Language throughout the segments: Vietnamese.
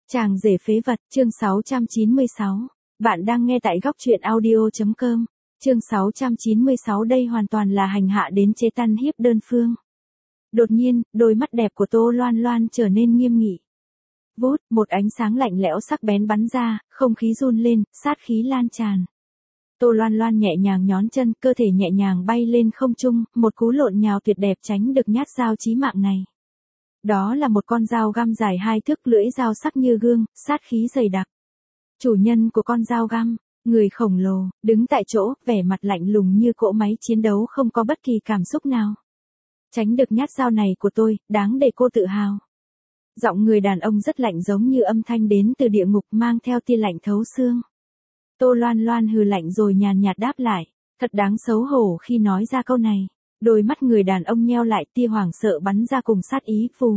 Chàng rể phế vật, chương 696. Bạn đang nghe tại góc truyện audio.com. Chương 696 đây hoàn toàn là hành hạ đến chế tăn hiếp đơn phương. Đột nhiên, đôi mắt đẹp của Tô Loan Loan trở nên nghiêm nghị. Vút, một ánh sáng lạnh lẽo sắc bén bắn ra, không khí run lên, sát khí lan tràn. Tô Loan Loan nhẹ nhàng nhón chân, cơ thể nhẹ nhàng bay lên không trung, một cú lộn nhào tuyệt đẹp tránh được nhát dao chí mạng này. Đó là một con dao găm dài 2 thước, lưỡi dao sắc như gương, sát khí dày đặc. Chủ nhân của con dao găm, người khổng lồ, đứng tại chỗ, vẻ mặt lạnh lùng như cỗ máy chiến đấu không có bất kỳ cảm xúc nào. Tránh được nhát dao này của tôi, đáng để cô tự hào. Giọng người đàn ông rất lạnh giống như âm thanh đến từ địa ngục mang theo tia lạnh thấu xương. Tô Loan Loan hừ lạnh rồi nhàn nhạt đáp lại, thật đáng xấu hổ khi nói ra câu này. Đôi mắt người đàn ông nheo lại, tia hoảng sợ bắn ra cùng sát ý, phù.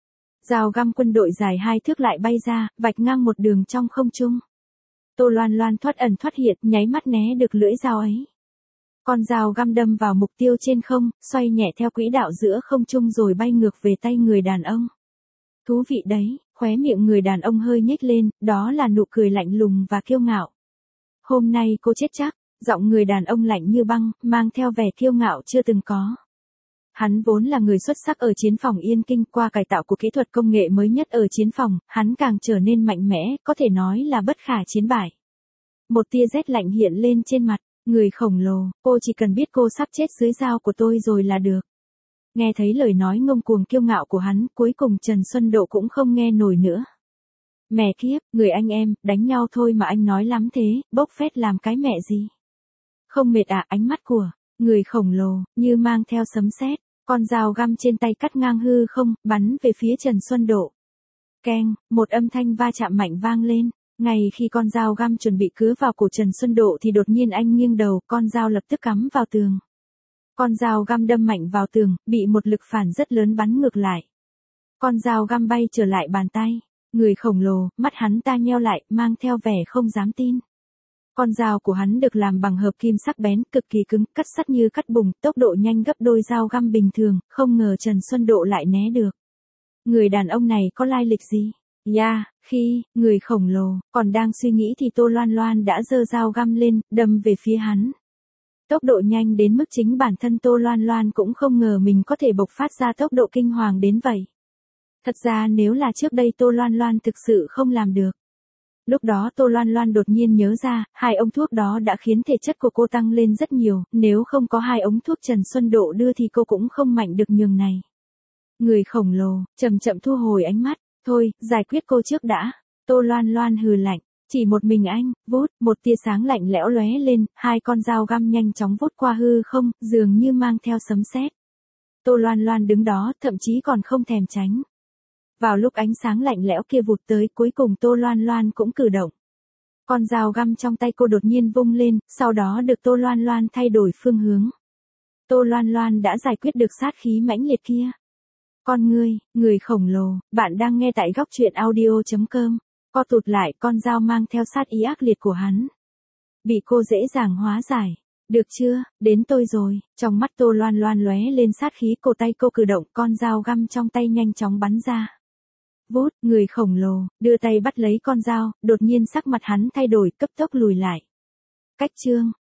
Dao găm quân đội dài 2 thước lại bay ra, vạch ngang một đường trong không trung. Tô Loan Loan thoát ẩn thoát hiện, nháy mắt né được lưỡi dao ấy. Con dao găm đâm vào mục tiêu trên không, xoay nhẹ theo quỹ đạo giữa không trung rồi bay ngược về tay người đàn ông. Thú vị đấy, khóe miệng người đàn ông hơi nhếch lên, đó là nụ cười lạnh lùng và kiêu ngạo. Hôm nay cô chết chắc. Giọng người đàn ông lạnh như băng, mang theo vẻ kiêu ngạo chưa từng có. Hắn vốn là người xuất sắc ở chiến phòng Yên Kinh, qua cải tạo của kỹ thuật công nghệ mới nhất ở chiến phòng, hắn càng trở nên mạnh mẽ, có thể nói là bất khả chiến bại. Một tia rét lạnh hiện lên trên mặt, người khổng lồ, cô chỉ cần biết cô sắp chết dưới dao của tôi rồi là được. Nghe thấy lời nói ngông cuồng kiêu ngạo của hắn, cuối cùng Trần Xuân Độ cũng không nghe nổi nữa. Mẹ kiếp, người anh em, đánh nhau thôi mà anh nói lắm thế, bốc phét làm cái mẹ gì. Không mệt à? Ánh mắt của người khổng lồ như mang theo sấm sét, con dao găm trên tay cắt ngang hư không, bắn về phía Trần Xuân Độ. Keng, một âm thanh va chạm mạnh vang lên. Ngay khi con dao găm chuẩn bị cứa vào cổ Trần Xuân Độ thì đột nhiên anh nghiêng đầu, con dao lập tức cắm vào tường. Con dao găm đâm mạnh vào tường, bị một lực phản rất lớn bắn ngược lại. Con dao găm bay trở lại bàn tay. Người khổng lồ, mắt hắn ta nheo lại, mang theo vẻ không dám tin. Con dao của hắn được làm bằng hợp kim sắc bén, cực kỳ cứng, cắt sắt như cắt bùng, tốc độ nhanh gấp đôi dao găm bình thường, không ngờ Trần Xuân Độ lại né được. Người đàn ông này có lai lịch gì? Khi người khổng lồ còn đang suy nghĩ thì Tô Loan Loan đã giơ dao găm lên, đâm về phía hắn. Tốc độ nhanh đến mức chính bản thân Tô Loan Loan cũng không ngờ mình có thể bộc phát ra tốc độ kinh hoàng đến vậy. Thật ra nếu là trước đây Tô Loan Loan thực sự không làm được. Lúc đó Tô Loan Loan đột nhiên nhớ ra, 2 ống thuốc đó đã khiến thể chất của cô tăng lên rất nhiều, nếu không có 2 ống thuốc Trần Xuân Độ đưa thì cô cũng không mạnh được nhường này. Người khổng lồ, chậm chậm thu hồi ánh mắt, thôi, giải quyết cô trước đã. Tô Loan Loan hừ lạnh, chỉ một mình anh, vút, một tia sáng lạnh lẽo lóe lên, 2 con dao găm nhanh chóng vút qua hư không, dường như mang theo sấm sét. Tô Loan Loan đứng đó, thậm chí còn không thèm tránh. Vào lúc ánh sáng lạnh lẽo kia vụt tới, cuối cùng Tô Loan Loan cũng cử động. Con dao găm trong tay cô đột nhiên vung lên, sau đó được Tô Loan Loan thay đổi phương hướng. Tô Loan Loan đã giải quyết được sát khí mãnh liệt kia. Con người khổng lồ, bạn đang nghe tại góc truyện audio.com. Co tụt lại, con dao mang theo sát ý ác liệt của hắn. Bị cô dễ dàng hóa giải. Được chưa, đến tôi rồi. Trong mắt Tô Loan Loan lóe lên sát khí, cổ tay cô cử động, con dao găm trong tay nhanh chóng bắn ra. Vút, người khổng lồ, đưa tay bắt lấy con dao, đột nhiên sắc mặt hắn thay đổi, cấp tốc lùi lại. Cách chương,